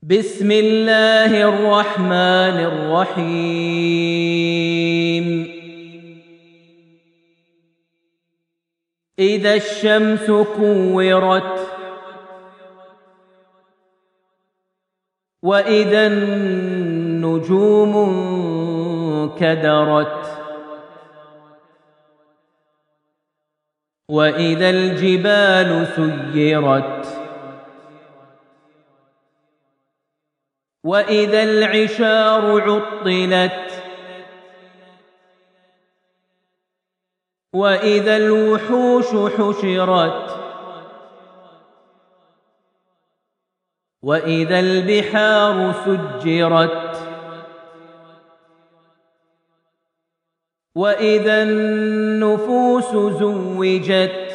بسم الله الرحمن الرحيم إذا الشمس كورت وإذا النجوم انكدرت وإذا الجبال سيرت وإذا العشار عطلت وإذا الوحوش حشرت وإذا البحار سجرت وإذا النفوس زوجت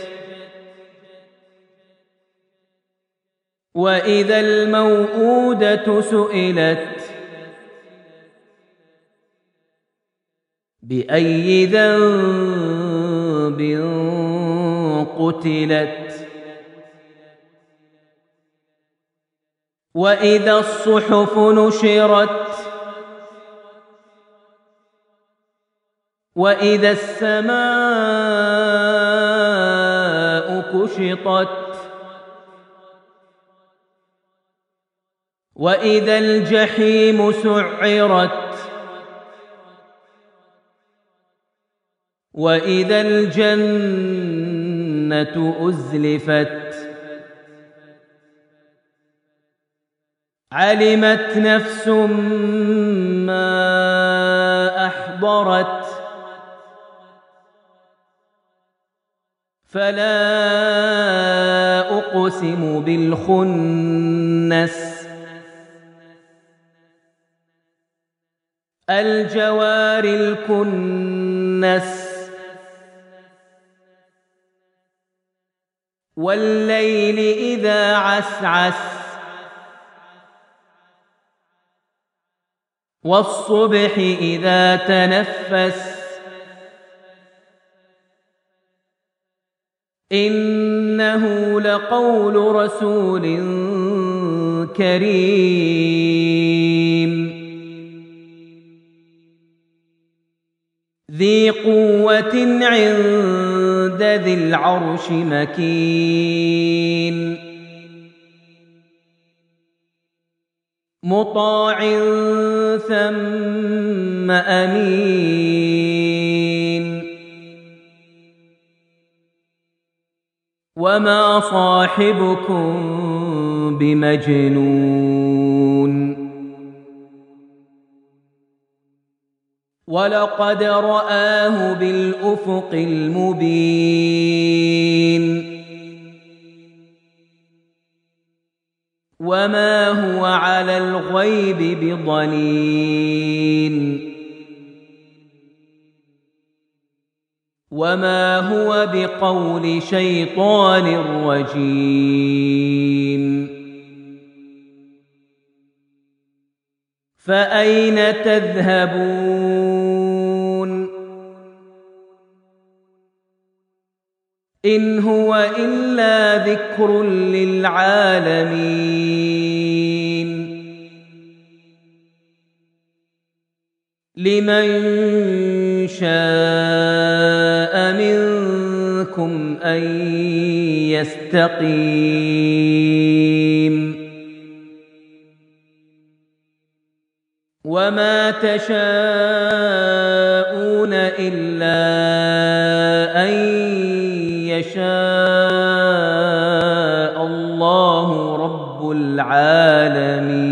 وإذا الموءودة سئلت بأي ذنب قتلت وإذا الصحف نشرت وإذا السماء كشطت وإذا الجحيم سعرت وإذا الجنة أزلفت علمت نفس ما أحضرت فلا أقسم بالخنس الجوار الكنس والليل إذا عسعس والصبح إذا تنفس إنه لقول رسول كريم ذي قوة عند ذي العرش مكين مطاع ثم أمين وما صاحبكم بمجنون ولقد رآه بالأفق المبين وما هو على الغيب بضنين وما هو بقول شيطان رجيم فأين تذهبون إن هو إلا ذكر للعالمين لمن شاء منكم أن يستقيم وما تشاءون إلا أن يشاء الله رب العالمين.